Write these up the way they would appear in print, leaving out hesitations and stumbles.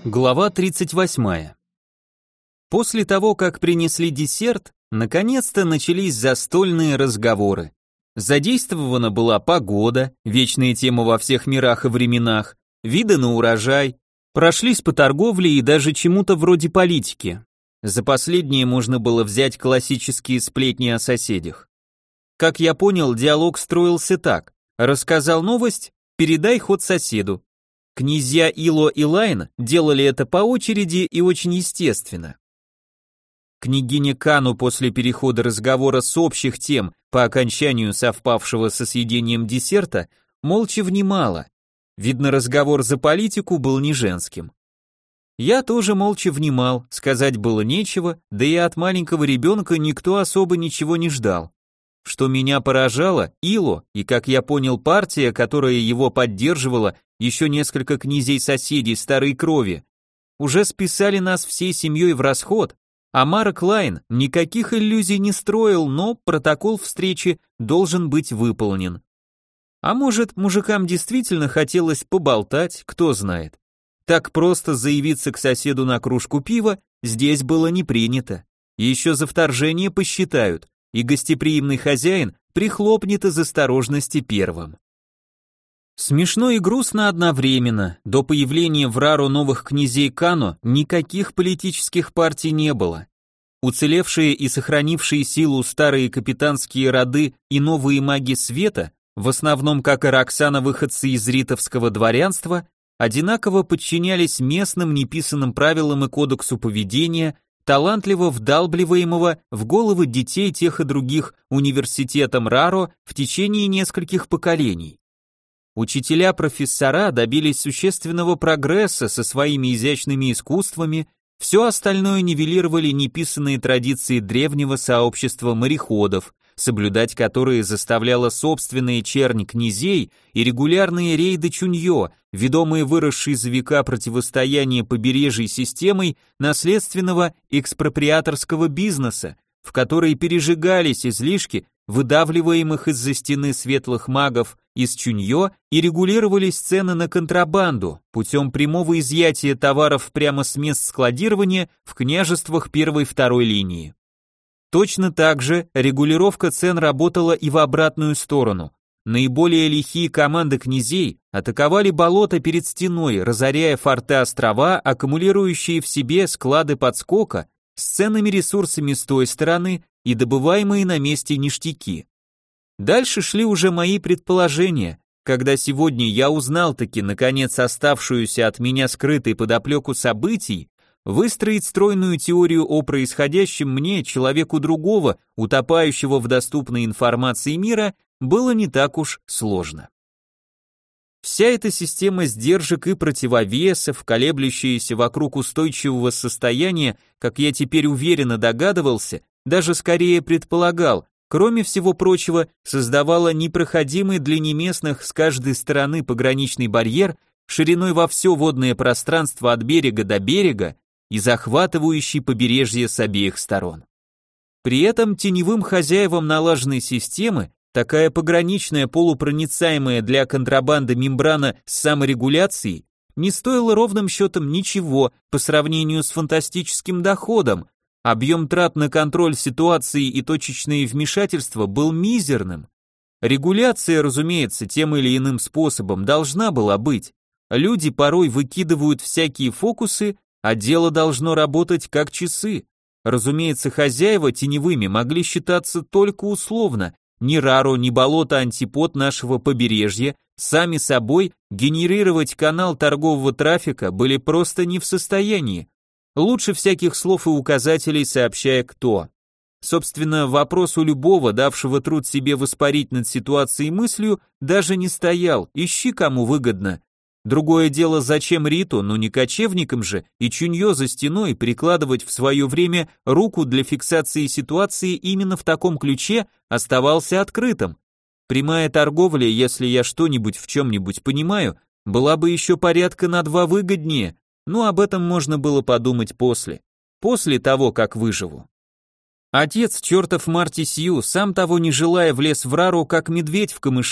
Глава 38. После того, как принесли десерт, наконец-то начались застольные разговоры. Задействована была погода, вечная тема во всех мирах и временах, виды на урожай, прошлись по торговле и даже чему-то вроде политики. За последнее можно было взять классические сплетни о соседях. Как я понял, диалог строился так: рассказал новость, передай ход соседу. Князья Ило и Лайн делали это по очереди и очень естественно. Княгиня Кану после перехода разговора с общих тем по окончанию совпавшего со съедением десерта молча внимала. Видно, разговор за политику был не женским. Я тоже молча внимал, сказать было нечего, да и от маленького ребенка никто особо ничего не ждал. Что меня поражало, Ило и, как я понял, партия, которая его поддерживала, еще несколько князей-соседей старой крови, уже списали нас всей семьей в расход, а Марк Лайн никаких иллюзий не строил, но протокол встречи должен быть выполнен. А может, мужикам действительно хотелось поболтать, кто знает. Так просто заявиться к соседу на кружку пива здесь было не принято. Еще за вторжение посчитают, и гостеприимный хозяин прихлопнет из осторожности первым. Смешно и грустно одновременно. До появления в Рару новых князей Кано никаких политических партий не было. Уцелевшие и сохранившие силу старые капитанские роды и новые маги света, в основном, как и Роксана, выходцы из ритовского дворянства, одинаково подчинялись местным неписанным правилам и кодексу поведения, талантливо вдалбливаемого в головы детей тех и других университетом Раро в течение нескольких поколений. Учителя-профессора добились существенного прогресса со своими изящными искусствами, все остальное нивелировали неписанные традиции древнего сообщества мореходов, соблюдать которые заставляла собственная чернь князей и регулярные рейды Чуньё, ведомые выросшей за века противостояния побережья системой наследственного экспроприаторского бизнеса, в которой пережигались излишки выдавливаемых из-за стены светлых магов из Чуньё и регулировались цены на контрабанду путем прямого изъятия товаров прямо с мест складирования в княжествах первой и второй линии. Точно так же регулировка цен работала и в обратную сторону. Наиболее лихие команды князей атаковали болото перед стеной, разоряя форты острова, аккумулирующие в себе склады подскока с ценными ресурсами с той стороны и добываемые на месте ништяки. Дальше шли уже мои предположения, когда сегодня я узнал таки наконец оставшуюся от меня скрытой подоплеку событий, выстроить стройную теорию о происходящем мне, человеку другого, утопающего в доступной информации мира, было не так уж сложно. Вся эта система сдержек и противовесов, колеблющаяся вокруг устойчивого состояния, как я теперь уверенно догадывался, даже скорее предполагал, кроме всего прочего, создавала непроходимый для неместных с каждой стороны пограничный барьер шириной во все водное пространство от берега до берега и захватывающий побережье с обеих сторон. При этом теневым хозяевам налаженной системы такая пограничная полупроницаемая для контрабанды мембрана с саморегуляцией не стоила ровным счетом ничего по сравнению с фантастическим доходом. Объем трат на контроль ситуации и точечные вмешательства был мизерным. Регуляция, разумеется, тем или иным способом должна была быть. Люди порой выкидывают всякие фокусы, а дело должно работать как часы. Разумеется, хозяева теневыми могли считаться только условно. Ни Раро, ни болото антипод нашего побережья сами собой генерировать канал торгового трафика были просто не в состоянии. Лучше всяких слов и указателей сообщая кто. Собственно, вопрос у любого, давшего труд себе воспарить над ситуацией мыслью, даже не стоял, ищи кому выгодно. Другое дело, зачем Риту, но не кочевникам же, и Чуньё за стеной прикладывать в свое время руку для фиксации ситуации именно в таком ключе оставался открытым. Прямая торговля, если я что-нибудь в чем-нибудь понимаю, была бы еще порядка на 2 выгоднее, но об этом можно было подумать после того, как выживу. Отец, чертов Марти Сью, сам того не желая, влез в Рару, как медведь в камыши,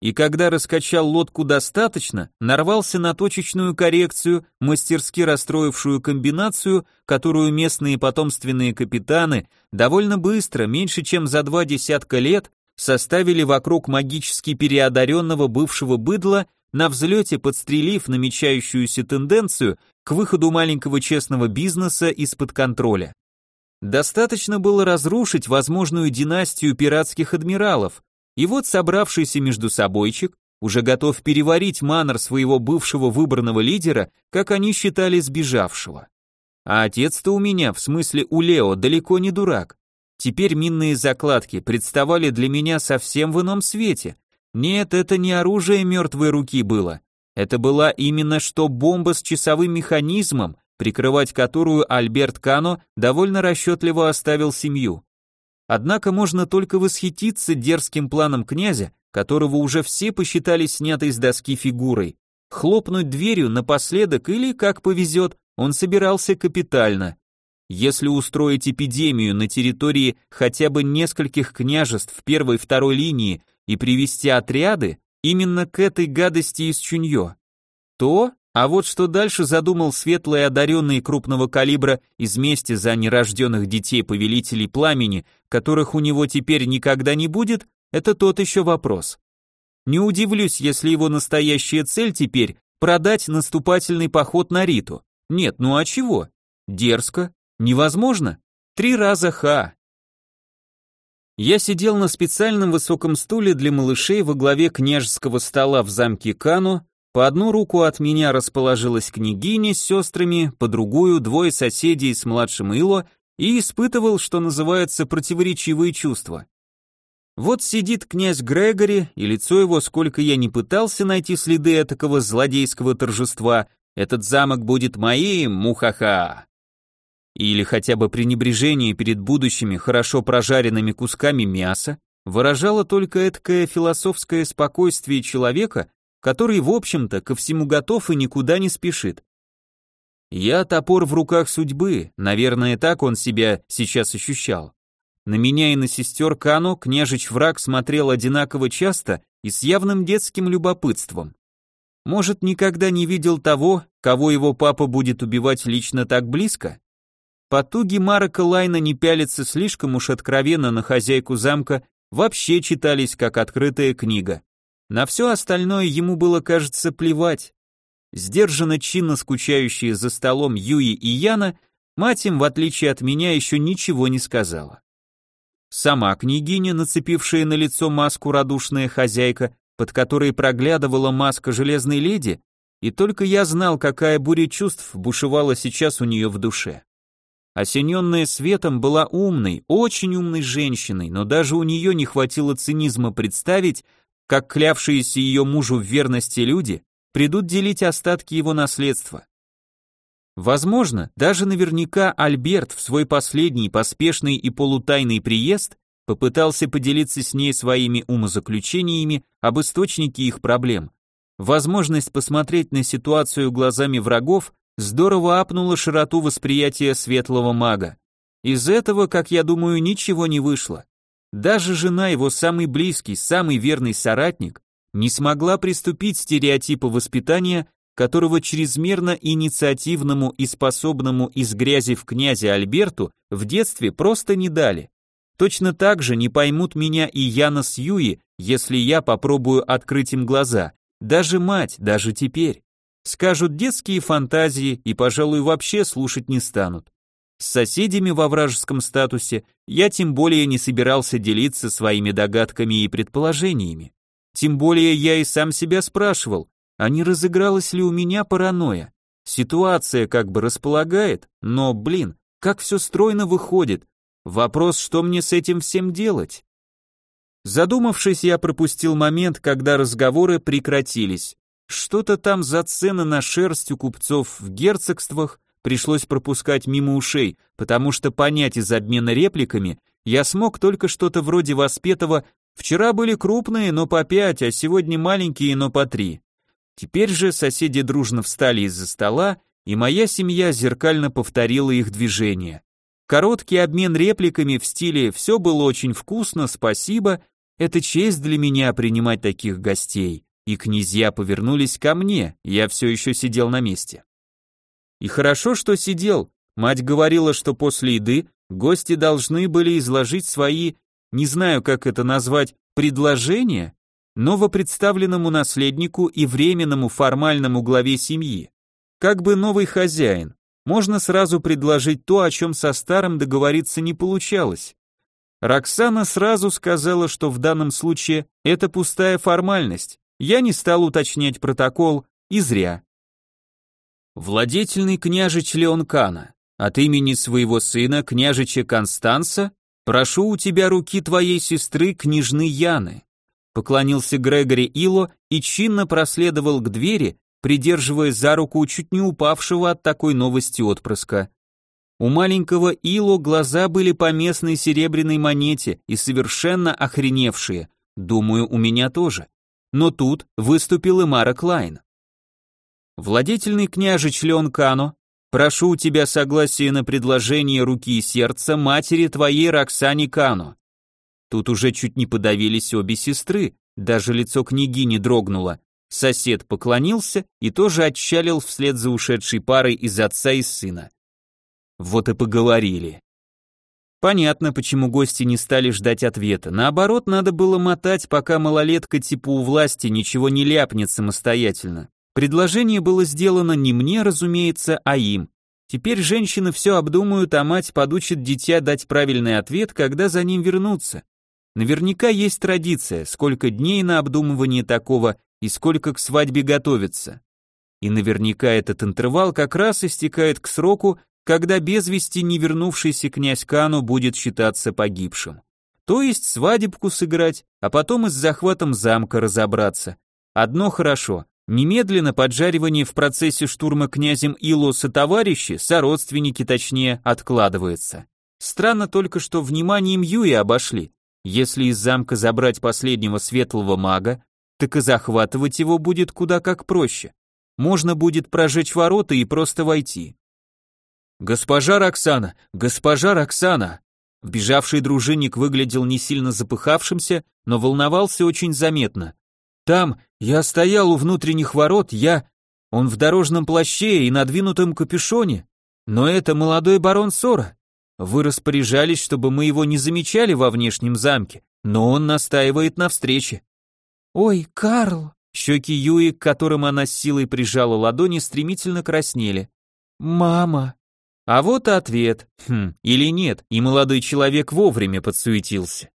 и когда раскачал лодку достаточно, нарвался на точечную коррекцию, мастерски расстроившую комбинацию, которую местные потомственные капитаны довольно быстро, меньше чем за 2 десятка лет, составили вокруг магически переодаренного бывшего быдла, на взлете подстрелив намечающуюся тенденцию к выходу маленького честного бизнеса из-под контроля. Достаточно было разрушить возможную династию пиратских адмиралов, и вот собравшийся между собойчик уже готов переварить манер своего бывшего выбранного лидера, как они считали сбежавшего. А отец-то у меня, в смысле у Лео, далеко не дурак. Теперь минные закладки представали для меня совсем в ином свете. Нет, это не оружие мертвой руки было. Это была именно что бомба с часовым механизмом, прикрывать которую Альберт Кано довольно расчетливо оставил семью. Однако можно только восхититься дерзким планом князя, которого уже все посчитали снятой с доски фигурой. Хлопнуть дверью напоследок или, как повезет, он собирался капитально. Если устроить эпидемию на территории хотя бы нескольких княжеств первой и второй линии и привести отряды именно к этой гадости из Чуньё, то, а вот что дальше задумал светлый одаренный крупного калибра из мести за нерожденных детей повелителей пламени, которых у него теперь никогда не будет, это тот еще вопрос. Не удивлюсь, если его настоящая цель теперь продать наступательный поход на Риту. Нет, ну а чего? Дерзко? Невозможно? 3 раза ха. Я сидел на специальном высоком стуле для малышей во главе княжеского стола в замке Кано. По одну руку от меня расположилась княгиня с сестрами, по другую 2 соседей с младшим Ило, и испытывал, что называется, противоречивые чувства. Вот сидит князь Грегори, и лицо его, сколько я не пытался найти следы этакого злодейского торжества, этот замок будет моим, мухаха. Или хотя бы пренебрежение перед будущими хорошо прожаренными кусками мяса выражало только эткое философское спокойствие человека, который, в общем-то, ко всему готов и никуда не спешит. Я топор в руках судьбы, наверное, так он себя сейчас ощущал. На меня и на сестер Кано княжич-враг смотрел одинаково часто и с явным детским любопытством. Может, никогда не видел того, кого его папа будет убивать лично так близко? Потуги Марека Лайна не пялиться слишком уж откровенно на хозяйку замка вообще читались как открытая книга. На все остальное ему было, кажется, плевать. Сдержанно чинно скучающие за столом Юи и Яна, мать им, в отличие от меня, еще ничего не сказала. Сама княгиня, нацепившая на лицо маску радушная хозяйка, под которой проглядывала маска железной леди, и только я знал, какая буря чувств бушевала сейчас у нее в душе. Осененная светом была умной, очень умной женщиной, но даже у нее не хватило цинизма представить, как клявшиеся ее мужу в верности люди придут делить остатки его наследства. Возможно, даже наверняка Альберт в свой последний поспешный и полутайный приезд попытался поделиться с ней своими умозаключениями об источнике их проблем. Возможность посмотреть на ситуацию глазами врагов здорово апнула широту восприятия светлого мага. Из этого, как я думаю, ничего не вышло. Даже жена, его самый близкий, самый верный соратник, не смогла приступить стереотипу воспитания, которого чрезмерно инициативному и способному из грязи в князе Альберту в детстве просто не дали. Точно так же не поймут меня и Яна с Юи, если я попробую открыть им глаза, даже мать, даже теперь. Скажут детские фантазии и, пожалуй, вообще слушать не станут. С соседями во вражеском статусе я тем более не собирался делиться своими догадками и предположениями. Тем более я и сам себя спрашивал, а не разыгралась ли у меня паранойя? Ситуация как бы располагает, но, блин, как все стройно выходит. Вопрос, что мне с этим всем делать? Задумавшись, я пропустил момент, когда разговоры прекратились. Что-то там за цены на шерсть у купцов в герцогствах пришлось пропускать мимо ушей, потому что понять из обмена репликами я смог только что-то вроде воспетого «вчера были крупные, но по 5, а сегодня маленькие, но по 3». Теперь же соседи дружно встали из-за стола, и моя семья зеркально повторила их движение. Короткий обмен репликами в стиле «все было очень вкусно, спасибо» Это честь для меня принимать таких гостей. И князья повернулись ко мне, я все еще сидел на месте. И хорошо, что сидел. Мать говорила, что после еды гости должны были изложить свои, не знаю, как это назвать, предложения новопредставленному наследнику и временному формальному главе семьи. Как бы новый хозяин. Можно сразу предложить то, о чем со старым договориться не получалось. Роксана сразу сказала, что в данном случае это пустая формальность. Я не стал уточнять протокол, и зря. Владетельный княжич Леонкана, от имени своего сына, княжича Констанца, прошу у тебя руки твоей сестры, княжны Яны. Поклонился Грегори Ило и чинно проследовал к двери, придерживая за руку чуть не упавшего от такой новости отпрыска. У маленького Ило глаза были по местной серебряной монете и совершенно охреневшие, думаю, у меня тоже. Но тут выступил и Марок Лайн. Владетельный княжич Леонкано, прошу у тебя согласия на предложение руки и сердца матери твоей Роксане Кано. Тут уже чуть не подавились обе сестры, даже лицо княгини дрогнуло. Сосед поклонился и тоже отчалил вслед за ушедшей парой из отца и сына. Вот и поговорили. Понятно, почему гости не стали ждать ответа. Наоборот, надо было мотать, пока малолетка типа у власти ничего не ляпнет самостоятельно. Предложение было сделано не мне, разумеется, а им. Теперь женщины все обдумают, а мать подучит дитя дать правильный ответ, когда за ним вернутся. Наверняка есть традиция, сколько дней на обдумывание такого и сколько к свадьбе готовится. И наверняка этот интервал как раз истекает к сроку, когда без вести не вернувшийся князь Кано будет считаться погибшим. То есть свадебку сыграть, а потом и с захватом замка разобраться. Одно хорошо, немедленно поджаривание в процессе штурма князем Ило сотоварищи, сородственники точнее, откладывается. Странно только, что вниманием Юи обошли. Если из замка забрать последнего светлого мага, так и захватывать его будет куда как проще. Можно будет прожечь ворота и просто войти. «Госпожа Роксана! Госпожа Роксана!» Вбежавший дружинник выглядел не сильно запыхавшимся, но волновался очень заметно. «Там, я стоял у внутренних ворот, Он в дорожном плаще и надвинутом капюшоне, но это молодой барон Сора. Вы распоряжались, чтобы мы его не замечали во внешнем замке, но он настаивает на встрече». «Ой, Карл!» Щеки Юи, к которым она с силой прижала ладони, стремительно краснели. «Мама!» А вот и ответ. Или нет, и молодой человек вовремя подсуетился.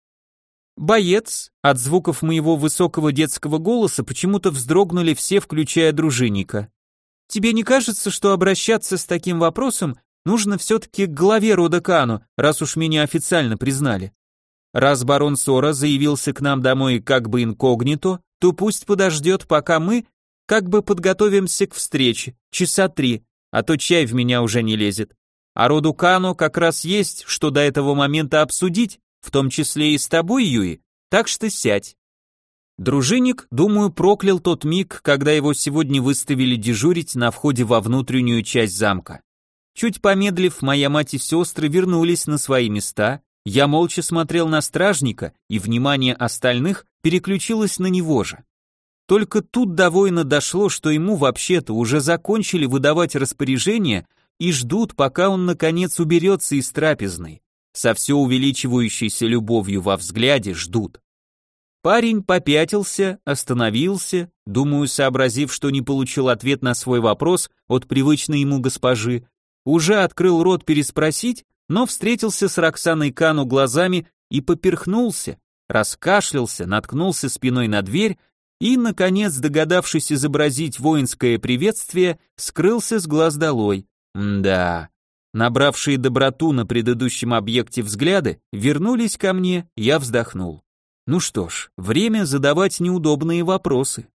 «Боец!» От звуков моего высокого детского голоса почему-то вздрогнули все, включая дружинника. «Тебе не кажется, что обращаться с таким вопросом нужно все-таки к главе рода Кано, раз уж меня официально признали? Раз барон Сора заявился к нам домой как бы инкогнито, то пусть подождет, пока мы как бы подготовимся к встрече, часа 3, а то чай в меня уже не лезет. А роду Кано как раз есть, что до этого момента обсудить, в том числе и с тобой, Юи, так что сядь». Дружинник, думаю, проклял тот миг, когда его сегодня выставили дежурить на входе во внутреннюю часть замка. Чуть помедлив, моя мать и сестры вернулись на свои места, я молча смотрел на стражника, и внимание остальных переключилось на него же. Только тут до воина дошло, что ему вообще-то уже закончили выдавать распоряжения и ждут, пока он наконец уберется из трапезной. Со все увеличивающейся любовью во взгляде ждут. Парень попятился, остановился, думаю, сообразив, что не получил ответ на свой вопрос от привычной ему госпожи, уже открыл рот переспросить, но встретился с Роксаной Кано глазами и поперхнулся, раскашлялся, наткнулся спиной на дверь и, наконец, догадавшись изобразить воинское приветствие, скрылся с глаз долой. Да, набравшие доброту на предыдущем объекте взгляды вернулись ко мне, я вздохнул. Ну что ж, время задавать неудобные вопросы.